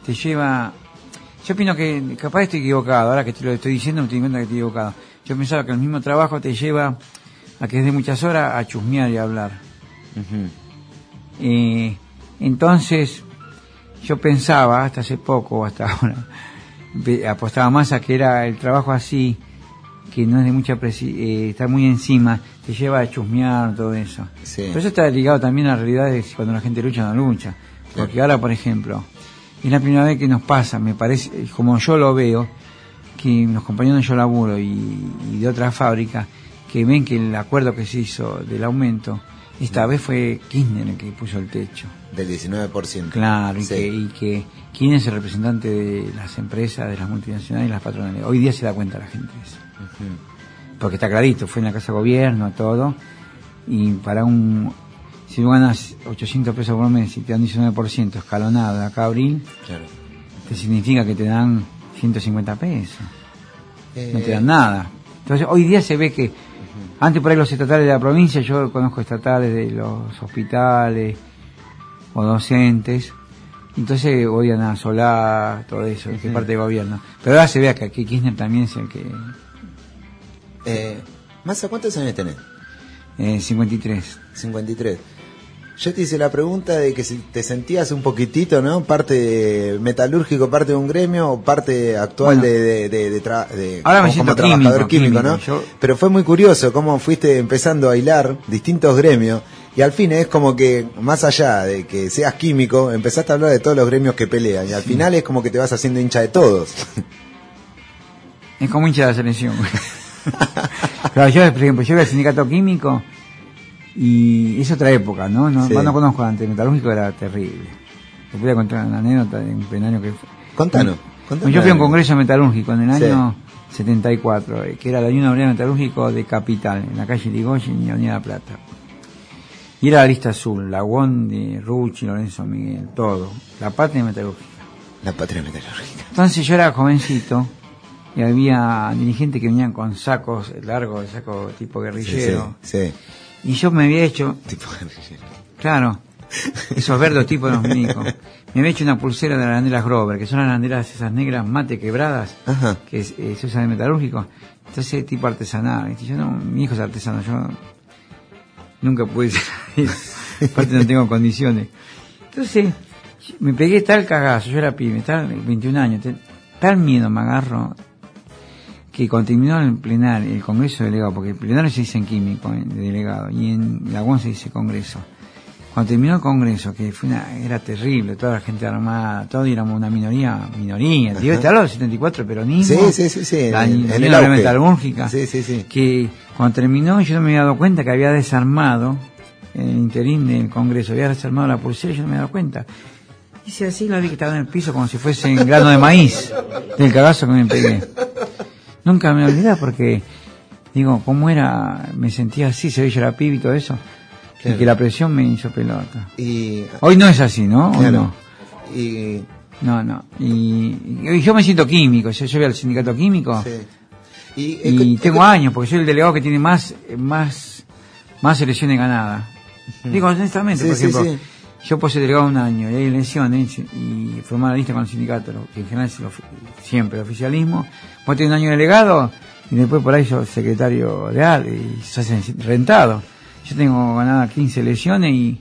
te lleva... Yo opino que capaz estoy equivocado, ahora que te lo estoy diciendo me estoy dando cuenta que estoy equivocado. Yo pensaba que el mismo trabajo te lleva a que es de muchas horas a chusmear y a hablar. Uh-huh. Eh, entonces, yo pensaba, hasta hace poco, hasta ahora, apostaba más a que era el trabajo así, que no es de mucha presi- eh, está muy encima, te lleva a chusmear, todo eso. Sí. Pero eso está ligado también a la realidad de cuando la gente lucha o no lucha. Porque sí. Ahora, por ejemplo, es la primera vez que nos pasa, me parece, como yo lo veo, que los compañeros de yo laburo y, y de otras fábricas, que ven que el acuerdo que se hizo del aumento, esta vez fue Kirchner el que puso el techo. Del diecinueve por ciento. Claro, y, sí. que, y que Kirchner es el representante de las empresas, de las multinacionales y las patronales. Hoy día se da cuenta la gente de eso. Uh-huh. Porque está clarito, fue en la Casa de Gobierno, todo, y para un... Si tú ganas ochocientos pesos por mes y te dan diecinueve por ciento escalonado de acá a abril, claro. te significa que te dan ciento cincuenta pesos. Eh... No te dan nada. Entonces, hoy día se ve que, uh-huh. antes por ahí los estatales de la provincia, yo conozco estatales de los hospitales o docentes, entonces odian a Solá, todo eso, uh-huh. que es parte del gobierno. Pero ahora se ve que aquí Kirchner también es el que... Eh, ¿Massa, cuántos años tenés? Eh, cincuenta y tres. cincuenta y tres. Yo te hice la pregunta de que si te sentías un poquitito, ¿no? Parte metalúrgico, parte de un gremio, o parte actual bueno, de, de, de, de, tra- de ahora me como, siento como trabajador químico, químico, ¿no? químico, ¿no? Yo... Pero fue muy curioso cómo fuiste empezando a hilar distintos gremios y al fin es como que, más allá de que seas químico, empezaste a hablar de todos los gremios que pelean y al sí. final es como que te vas haciendo hincha de todos. Es como hincha de la selección. Claro, yo, por ejemplo, yo iba al sindicato químico y es otra época, ¿no? No, sí. no conozco antes, el metalúrgico era terrible. Te voy a contar una anécdota de un plenario que fue. Contanos. Contanos. Yo fui a un congreso metalúrgico en el año sí. setenta y cuatro, que era la Unión Obrera Metalúrgico de Capital, en la calle Irigoyen y Avenida La Plata. Y era la lista azul, la Wondi, Rucci, Lorenzo Miguel, todo. La patria metalúrgica. La patria metalúrgica. Entonces yo era jovencito y había dirigentes que venían con sacos largos, sacos tipo guerrillero. Sí, sí, sí. Y yo me había hecho... Tipo guerrillero. Claro. Esos verdes tipos de los milicos. Me había hecho una pulsera de las banderas Grover, que son las banderas esas negras mate quebradas, ajá. que es, eh, se usan en metalúrgico. Entonces, tipo artesanal. Yo no, mi hijo es artesano, yo nunca pude ser ahí. Aparte no tengo condiciones. Entonces, me pegué tal cagazo, yo era pibe, tal, veintiún años, tal miedo me agarro, que cuando terminó el plenario, el congreso de delegado, porque el plenario se dice en químico, de delegado, y en la U O N se dice congreso. Cuando terminó el congreso, que fue una, era terrible, toda la gente armada, todos éramos una minoría, minoría, digo, te hablo del setenta y cuatro, peronismo, sí, sí, sí, sí, la en, en Unión Metalúrgica, sí, sí, sí. que cuando terminó yo no me había dado cuenta que había desarmado, el interín del congreso, había desarmado la pulsera y yo no me había dado cuenta. Hice así, lo vi que estaba en el piso como si fuese en grano de maíz, del cagazo que me pegué. Nunca me olvidé porque, digo, ¿cómo era? Me sentía así, se veía la pibe y todo eso. Claro. Y que la presión me hizo pelota. Y... Hoy no es así, ¿no? Hoy claro. no. Y... No, no. Y, y yo me siento químico. Yo, yo voy al sindicato químico. Sí. Y, y es, tengo es, años, porque soy el delegado que tiene más más más elecciones ganadas. Uh-huh. Digo, honestamente, sí, por ejemplo, sí, sí. yo puedo ser delegado un año y hay elecciones y formar la lista con el sindicato, que en general es el, siempre el oficialismo. Vos tenés un año delegado y después por ahí sos secretario real y sos rentado. Yo tengo ganada quince elecciones y,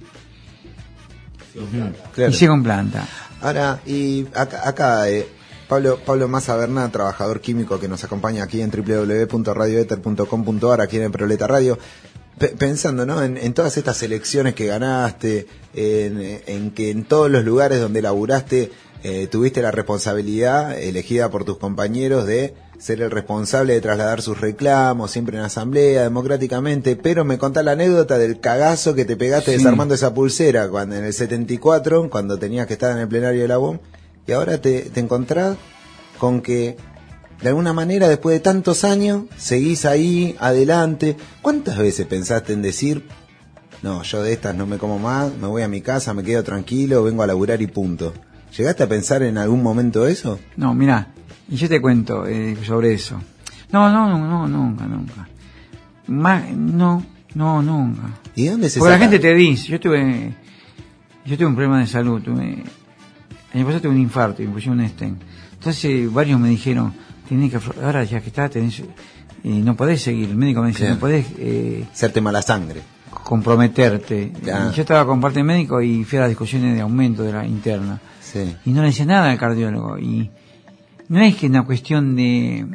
uh-huh, claro. y sigo en planta. Ahora, y acá, acá eh, Pablo, Pablo Massa Bernat, trabajador químico que nos acompaña aquí en doble u doble u doble u punto radio ether punto com punto a r, aquí en el Proleta Radio, P- pensando, ¿no? En, en todas estas elecciones que ganaste, en, en que en todos los lugares donde laburaste eh, tuviste la responsabilidad elegida por tus compañeros de ser el responsable de trasladar sus reclamos, siempre en asamblea, democráticamente, pero me contás la anécdota del cagazo que te pegaste sí. desarmando esa pulsera cuando en el setenta y cuatro, cuando tenías que estar en el plenario de la U O M, y ahora te, te encontrás con que, de alguna manera, después de tantos años, seguís ahí, adelante. ¿Cuántas veces pensaste en decir, no, yo de estas no me como más, me voy a mi casa, me quedo tranquilo, vengo a laburar y punto? ¿Llegaste a pensar en algún momento eso? No, mirá, y yo te cuento eh, sobre eso. No, no, no, no, nunca, nunca. Más, no, no, nunca. ¿Y dónde se Porque saca? la gente te dice, yo tuve, yo tuve un problema de salud, tuve, El año pasado tuve un infarto y me pusieron un stent. Entonces varios me dijeron, tenés que, ahora ya que está, tenés, eh, no podés seguir. El médico me dice, sí. no podés eh, hacerte mala sangre, comprometerte. Ya. Y yo estaba con parte médico y fui a las discusiones de aumento de la interna. sí. Y no le decía nada al cardiólogo. Y no es que es una cuestión de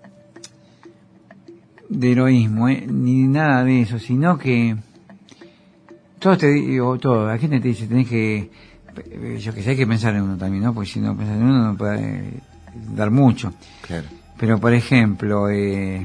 de heroísmo, eh, ni nada de eso, sino que todo te digo, todo, la gente te dice, tenés que, yo que sé, hay que pensar en uno también, ¿no? Porque si no pensás en uno no puede dar mucho. Claro. Pero, por ejemplo, eh,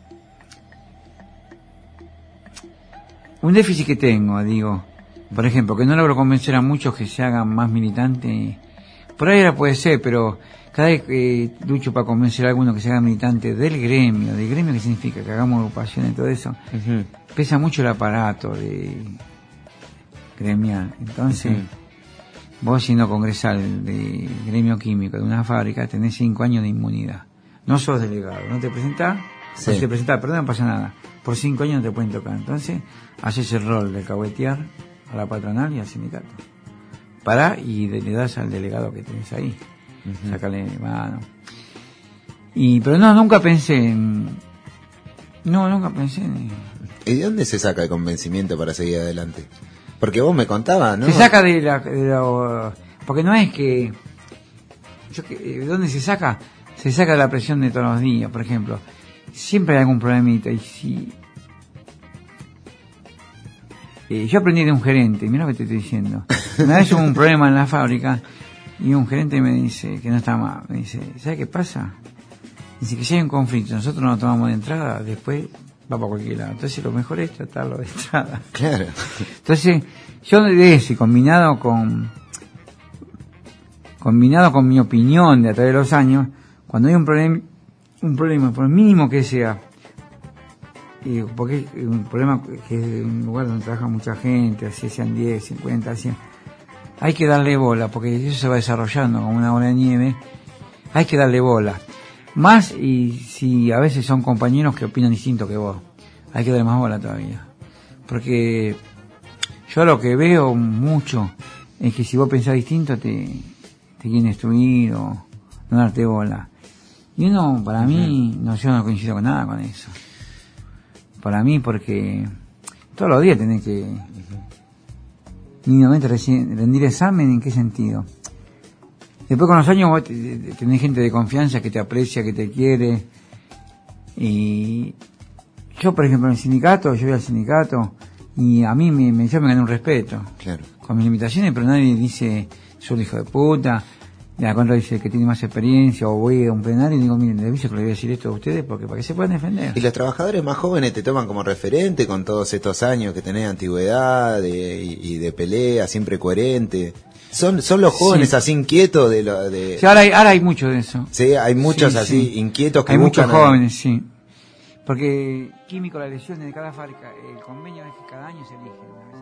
un déficit que tengo, digo, por ejemplo, que no logro convencer a muchos que se hagan más militantes, por ahí ahora puede ser, pero cada vez que eh, lucho para convencer a alguno que se haga militante del gremio, del gremio que significa que hagamos agrupaciones y todo eso, Uh-huh. pesa mucho el aparato de gremial. Entonces, uh-huh. vos siendo congresal de gremio químico de una fábrica, tenés cinco años de inmunidad. No sos delegado, no te presentás, sí. no te presentás, perdón, no pasa nada. Por cinco años no te pueden tocar. Entonces, haces el rol de cahuetear a la patronal y al sindicato. Pará y le das al delegado que tenés ahí. Uh-huh. Sácale mano. Y, pero no, nunca pensé en... No, nunca pensé en... ¿Y de dónde se saca el convencimiento para seguir adelante? Porque vos me contabas, ¿no? Se saca de la... De la porque no es que... Yo, ¿de dónde se saca? Se saca de la presión de todos los días, por ejemplo. Siempre hay algún problemita y si... Eh, yo aprendí de un gerente, mira lo que te estoy diciendo. Una vez hubo un problema en la fábrica y un gerente me dice que no está mal. Me dice, ¿sabes qué pasa? Dice que si hay un conflicto, nosotros no lo tomamos de entrada, después va para cualquier lado. Entonces lo mejor es tratarlo de entrada. Claro. Entonces, yo de ese, combinado con combinado con mi opinión de a través de los años, cuando hay un problema, un problema, por mínimo que sea, y porque es un problema que es un lugar donde trabaja mucha gente, así sean diez, cincuenta, cien, hay que darle bola, porque eso se va desarrollando como una bola de nieve, hay que darle bola. Más, y si a veces son compañeros que opinan distinto que vos, hay que darle más bola todavía. Porque yo lo que veo mucho es que si vos pensás distinto te, te quieren destruir o no darte bola. Y uno, para mí, no, yo no coincido con nada con eso. Para mí, porque todos los días tenés que mínimamente rendir examen. ¿En qué sentido? Después con los años vos tenés gente de confianza que te aprecia, que te quiere. Y yo, por ejemplo, en el sindicato, yo voy al sindicato y a mí me, me, yo me gané un respeto. Claro. Con mis limitaciones, pero nadie dice, soy un hijo de puta. La contra dice que tiene más experiencia, o voy a un plenario y digo, miren, le aviso que le voy a decir esto a ustedes porque para que se puedan defender. Y los trabajadores más jóvenes te toman como referente con todos estos años que tenés de antigüedad de, y, y de pelea, siempre coherente. Son son los jóvenes sí. así inquietos de lo de. Sí, ahora hay, ahora hay mucho de eso. Sí, hay muchos sí, así sí. inquietos que hay muchos jóvenes, a... sí. Porque químico, las elecciones de cada fábrica, el convenio es que cada año se elige.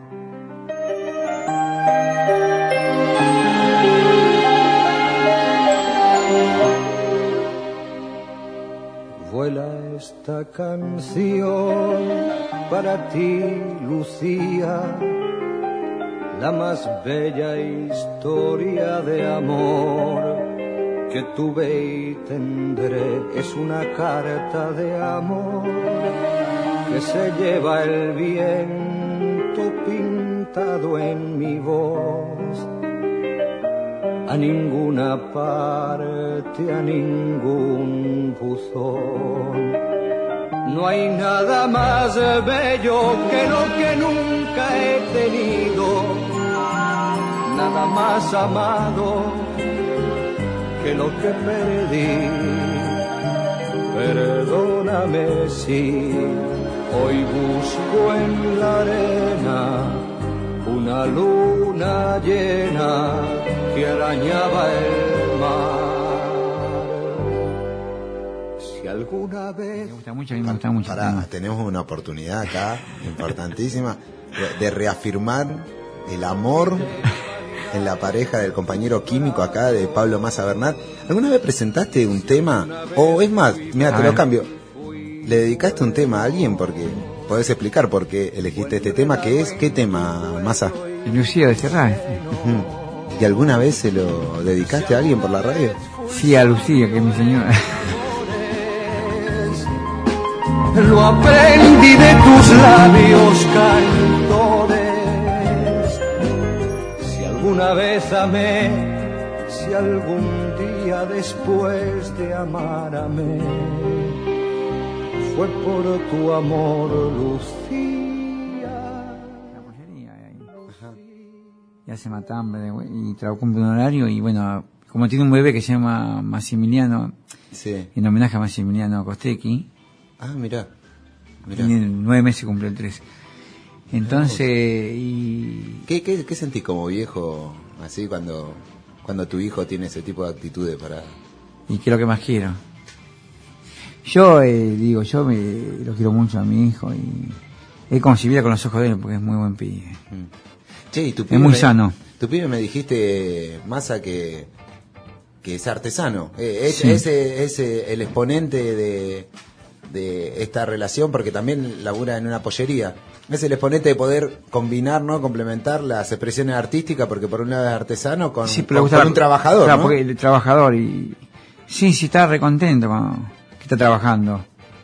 Vuela esta canción para ti, Lucía, la más bella historia de amor que tuve y tendré. Es una carta de amor que se lleva el viento pintado en mi voz. A ninguna parte, a ningún buzón. No hay nada más bello que lo que nunca he tenido, nada más amado que lo que perdí. Perdóname si hoy busco en la arena una luna llena que arañaba el mar. Si alguna vez... Me gusta mucho, a mí me gusta mucho. Pará, tenemos una oportunidad acá, importantísima, de, de reafirmar el amor en la pareja del compañero químico acá, de Pablo Massa Bernat. ¿Alguna vez presentaste un tema? O es más, mira, te lo cambio. ¿Le dedicaste un tema a alguien? Porque podés explicar por qué elegiste este tema, que es, ¿qué tema, Massa? Lucía de Serrat. Uh-huh. ¿Y alguna vez se lo dedicaste a alguien por la radio? Sí, a Lucía, que es mi señora. Lo aprendí de tus labios cantores. Si alguna vez amé, si algún día después de amar amé, fue por tu amor, Lucía. La pollería ahí. Y hace matambre y trabajó en un horario y bueno, como tiene un bebé que se llama Massimiliano, Sí. en homenaje a Massimiliano Costecchi. Ah, mirá. mirá. Tiene nueve meses y cumple el tres. Entonces, y... ¿Qué, qué, ¿Qué sentís como viejo así cuando, cuando tu hijo tiene ese tipo de actitudes para...? y que es lo que más quiero. Yo, eh, digo, yo me, lo quiero mucho a mi hijo y es como si viera con los ojos de él porque es muy buen pibe. Mm. Che, y tu Es pibe muy me- sano. Tu pibe me dijiste, Massa, que, que es artesano. Eh, es, Sí. ese es eh, el exponente de, de esta relación, porque también labura en una pollería. Es el exponente de poder combinar, ¿no? Complementar las expresiones artísticas, porque por un lado es artesano con, Sí, pero le con- gusta con la- un trabajador, claro, ¿no? porque el trabajador y... Sí, sí, está recontento con que está trabajando.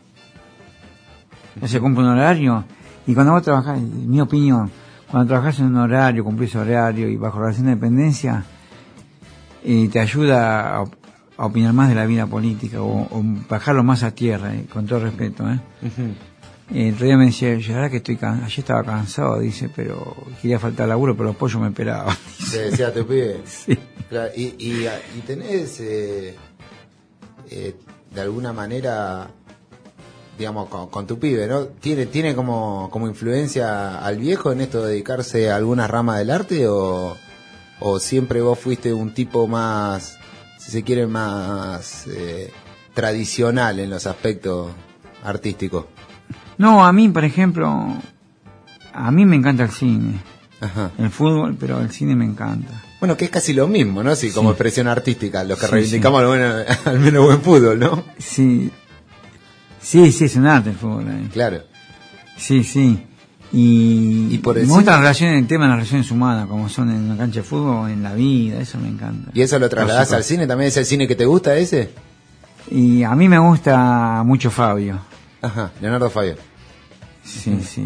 No se cumple un horario y cuando vos trabajás, en mi opinión, cuando trabajás en un horario, cumplís horario y bajo relación de dependencia, eh, te ayuda a, a opinar más de la vida política o, o bajarlo más a tierra, eh, con todo respeto. ¿eh? Ujú. Eh, El otro día me decía, yo la verdad que estoy can... ayer estaba cansado, dice, pero quería faltar laburo, pero los pollos me esperaban. Te decía tu pibe. Sí. Claro, y, y, y tenés, eh, eh, de alguna manera, digamos, con, con tu pibe, ¿no? ¿Tiene, tiene como, como influencia al viejo en esto de dedicarse a alguna rama del arte o, o siempre vos fuiste un tipo más, si se quiere, más eh, tradicional en los aspectos artísticos? No, a mí, por ejemplo, a mí me encanta el cine, Ajá. el fútbol, pero el cine me encanta. Bueno, que es casi lo mismo, ¿no? Sí, como Sí. expresión artística, los que Sí, reivindicamos al, bueno, al menos buen fútbol, ¿no? Sí, sí, sí, es un arte el fútbol. eh. Claro. Sí, sí. Y, Y por el me cine- gustan las relaciones, el tema de las relaciones humanas, como son en una cancha de fútbol o en la vida, eso me encanta. ¿Y eso lo trasladás Lógico. al cine? ¿También es el cine que te gusta ese? Y a mí me gusta mucho Fabio. Ajá, Leonardo Fabio. Sí, sí.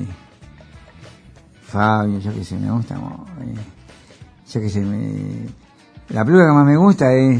Fabio, yo qué sé, me gusta. mo- eh, yo qué sé, me... la película que más me gusta es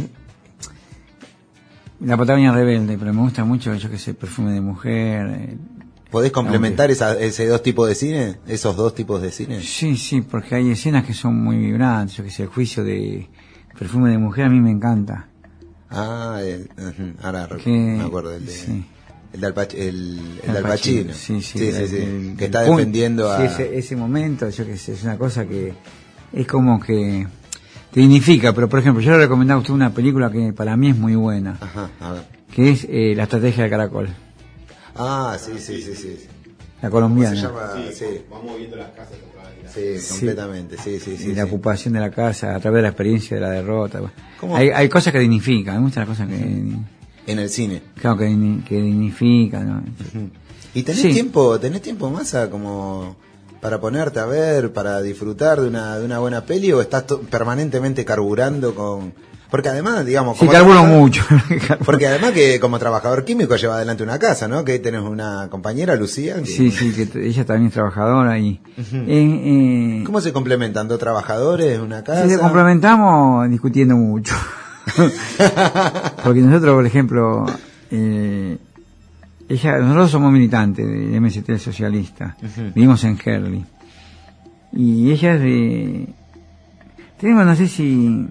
La Patagonia Rebelde, pero me gusta mucho, yo qué sé, Perfume de Mujer. eh. ¿Podés complementar esa, ese dos tipos de cine? ¿Esos dos tipos de cine? Sí, sí, porque hay escenas que son muy vibrantes, yo qué sé, el juicio de Perfume de Mujer a mí me encanta. Ah, el- ujú, ahora rec- Que- me acuerdo del de... sí. El del Alpac- el, el Al del Pacino, Pacino. Sí, sí, sí, sí, el- sí. el- que el está punto. defendiendo a... Sí, ese, ese momento, yo qué sé, es una cosa que es como que te dignifica, pero por ejemplo, yo le recomendaba a usted una película que para mí es muy buena, Ajá, a ver. que es eh, La Estrategia del Caracol, Ah, sí, sí, sí, sí. la ¿Cómo colombiana. se llama? Sí, Vamos viendo las casas otra vez. sí, Sí. completamente, sí, sí, sí. Y la sí. ocupación de la casa a través de la experiencia de la derrota. ¿Cómo? Hay, hay cosas que dignifican, me gustan las cosas que, En el cine. claro, que, digni- que dignifican, ¿no? Ujú. ¿Y tenés Sí. tiempo, tenés tiempo más a como para ponerte a ver, para disfrutar de una, de una buena peli o estás to- permanentemente carburando con... Porque además, digamos... Sí, como carburo trabajador- mucho. Porque además que como trabajador químico lleva adelante una casa, ¿no? Que ahí tenés una compañera, Lucía. que- Sí, sí, que t- ella también es trabajadora y... eh, eh, ¿Cómo se complementan? ¿Dos trabajadores, una casa? si se complementamos discutiendo mucho. Porque nosotros, por ejemplo, eh, ella, nosotros somos militantes del M S T socialista, Ujú. vivimos en Herley. Y ella es de... Tenemos, no sé si...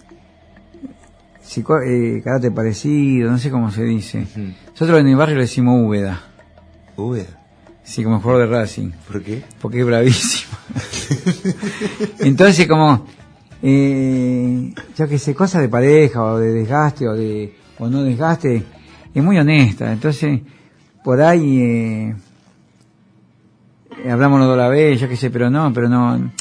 si co- eh, carácter parecido, no sé cómo se dice. Ujú. Nosotros en el barrio le decimos Úbeda, Uy, sí, como jugador de Racing. ¿por qué? Porque es bravísimo. Entonces, como, eh, yo que sé, cosas de pareja o de desgaste o de o no desgaste, es muy honesta. Entonces, por ahí eh, hablamos los dos a la vez, yo que sé, pero no, pero no.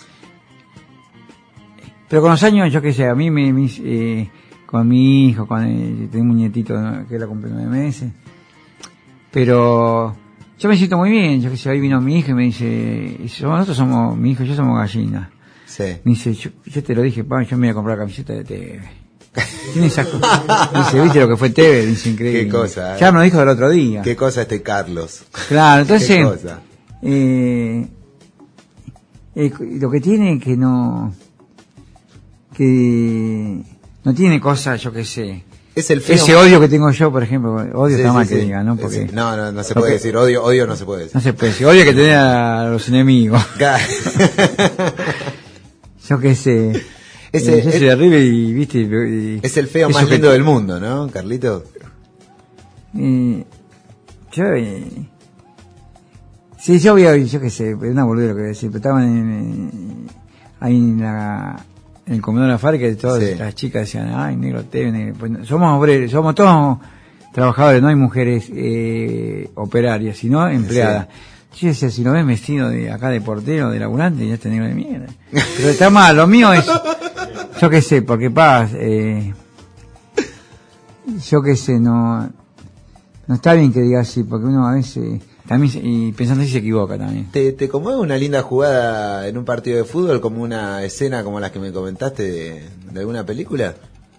Pero con los años, yo que sé, a mí me, me eh, con mi hijo, con el, tengo un nietito, ¿no? Que la cumple nueve meses, pero yo me siento muy bien, yo que sé, ahí vino mi hijo y me dice, y somos- nosotros somos, mi hijo y yo somos gallinas. Sí. Me dice, yo, yo te lo dije, pa, yo me voy a comprar la camiseta de T V. Tiene esas cosas. Dice, ¿viste lo que fue T V? Dice, increíble. Qué cosa, ¿eh? Ya me lo dijo el otro día. Qué cosa este Carlos. Claro, entonces, Qué cosa. eh, eh, lo que tiene es que no, que no tiene cosas, yo qué sé. Es el feo. Ese odio que tengo yo, por ejemplo, odio Sí, está sí, mal sí. que diga, ¿no? Porque Sí. No, no, no se porque- puede decir. Odio, odio no se puede decir. no se puede decir, odio que tener a los enemigos. Yo qué sé. Ese- Eh, yo soy es- de River y, viste, y- Es el feo eso más que- lindo del mundo, ¿no, Carlito? Eh, yo, eh, sí, yo voy yo qué sé, una boludez lo que voy a decir, pero estaban en, eh, ahí en la, en el comedor de la fábrica y todas Sí. las chicas decían, ay, negro T V, negro. Pues, somos obreros, somos todos trabajadores, no hay mujeres eh, operarias, sino empleadas. Yo decía, si lo ven vestido de acá de portero, de laburante, ya está negro de mierda. Pero está mal, lo mío es, yo qué sé, porque paz, eh, yo qué sé, no, no está bien que diga así, porque uno a veces, también, se- y pensando así se equivoca también. ¿Te, ¿Te conmueve una linda jugada en un partido de fútbol como una escena como las que me comentaste de, de alguna película?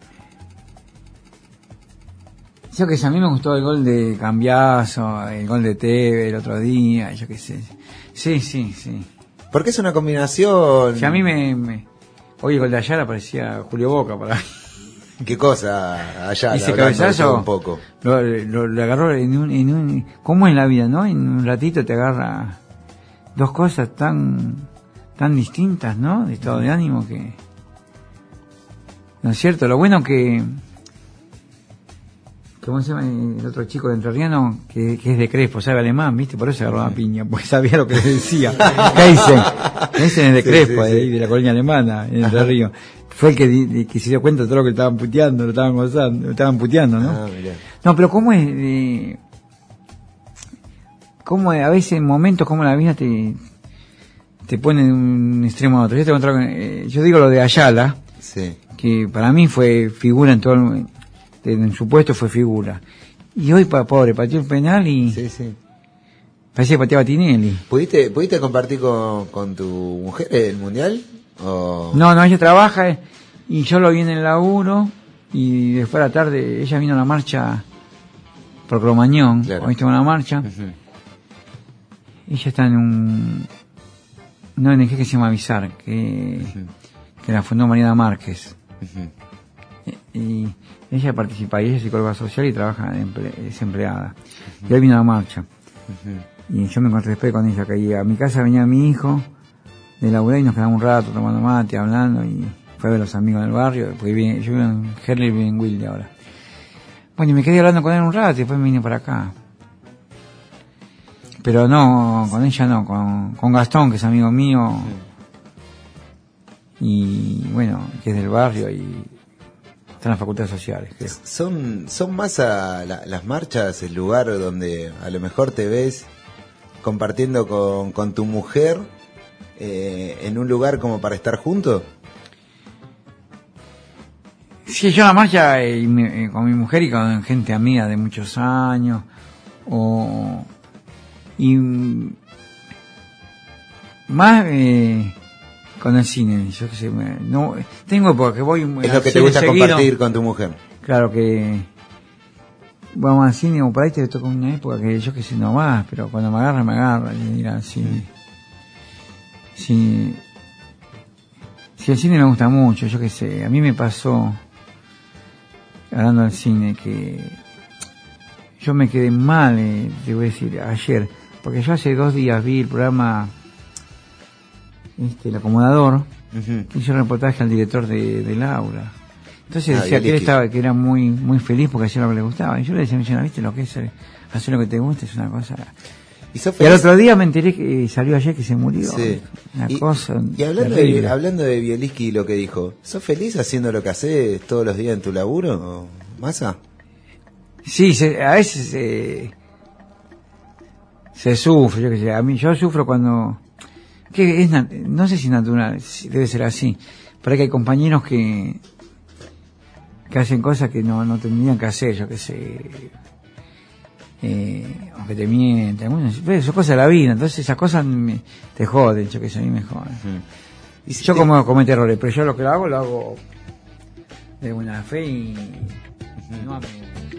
Yo qué sé, a mí me gustó el gol de Cambiazo, el gol de Teve el otro día, yo qué sé. Sí, sí, sí. Porque es una combinación... Si a mí me, me... Hoy el gol de Ayala parecía Julio Boca para mí. ¿Qué cosa allá? Ese hablando de todo cabezazo un poco. lo, lo, lo agarró en un, en un... ¿Cómo es la vida, no? En un ratito te agarra dos cosas tan tan distintas, ¿no? De estado de ánimo que... ¿No es cierto? Lo bueno que... ¿Cómo se llama el otro chico de entrerriano? Que, que es de Crespo, sabe alemán, ¿viste? Por eso se agarró la piña, porque sabía lo que le decía. Keisen. Keisen es de Sí, Crespo, sí, de, sí. ahí, de la colonia alemana, en Entre Ríos. Fue el que, di- di- que se dio cuenta de todo lo que estaban puteando, lo estaban gozando, lo estaban puteando, ¿no? Ah, mirá. No, pero ¿cómo es? Eh, ¿Cómo es? A veces en momentos como la vida te, te pone de un extremo a otro. Yo, te voy a contar, eh, yo digo lo de Ayala, Sí. que para mí fue figura en todo el, en su puesto fue figura. Y hoy, pa, pobre, pateó el penal y Sí, sí. parecía que pateaba Tinelli. ¿Pudiste, ¿Pudiste compartir con, con tu mujer el mundial? ¿O... No, no, ella trabaja eh, y yo lo vi en el laburo y después a la tarde ella vino a la marcha por Cromañón, Claro. hoy estuvo en la marcha. Ujú. Ella está en un una O N G que se llama Avisar, que, Ujú. que la fundó Mariana Márquez. Ujú. Y ella participa, y ella es psicóloga social y trabaja, de emple- es empleada. Y hoy vino a la marcha. Ujú. Y yo me encontré después con ella, que ahí a mi casa venía mi hijo de laburar y nos quedamos un rato tomando mate, hablando, y fue a ver a los amigos del barrio, porque vive- yo vivo en Herley, vivo en Wilde ahora. Bueno, y me quedé hablando con él un rato y después me vine para acá. Pero no, con ella no, con, con Gastón, que es amigo mío, y bueno, que es del barrio y está en las facultades sociales, creo. Son, son más a la- las marchas el lugar donde a lo mejor te ves compartiendo con, con tu mujer eh, en un lugar como para estar juntos. Sí, yo en la marcha eh, y mi- eh, con mi mujer y con gente amiga de muchos años, o y mm, más eh, con el cine, yo qué sé, me- no tengo porque voy Es al lo que te cine gusta seguido. compartir con tu mujer. Claro que vamos al cine o por ahí te toca una época que yo que sé no más, pero cuando me agarra me agarra y ir al cine. Sí, sí, el cine me gusta mucho, yo qué sé, a mí me pasó hablando del cine que yo me quedé mal, eh, te voy a decir, ayer, porque yo hace dos días vi el programa este El Acomodador, Ujú. que hizo un reportaje al director de, de Laura. Entonces Ah, decía que él Bieliski. estaba, que era muy muy feliz porque hacía lo que le gustaba. Y yo le decía, "Mira, ¿viste lo que es eh, hacer lo que te gusta? Es una cosa." ¿Y, sos Y al feliz? otro día me enteré que salió ayer que se murió. Sí. Una y, cosa y hablando terrible. de, hablando de Bieliski y lo que dijo, ¿sos feliz haciendo lo que haces todos los días en tu laburo, o Massa? Sí, se- a veces eh, se sufre, yo qué sé. A mí, yo sufro cuando... que es nat- no sé si es natural, si debe ser así. Pero que hay compañeros que que hacen cosas que no, no tendrían que hacer, yo qué sé. Eh, aunque te mienten. Bueno, pero son cosas de la vida, entonces esas cosas me- te joden, yo qué sé, a mí me joden. Y si yo te- como cometo errores, pero yo lo que lo hago, lo hago de buena fe y no a mi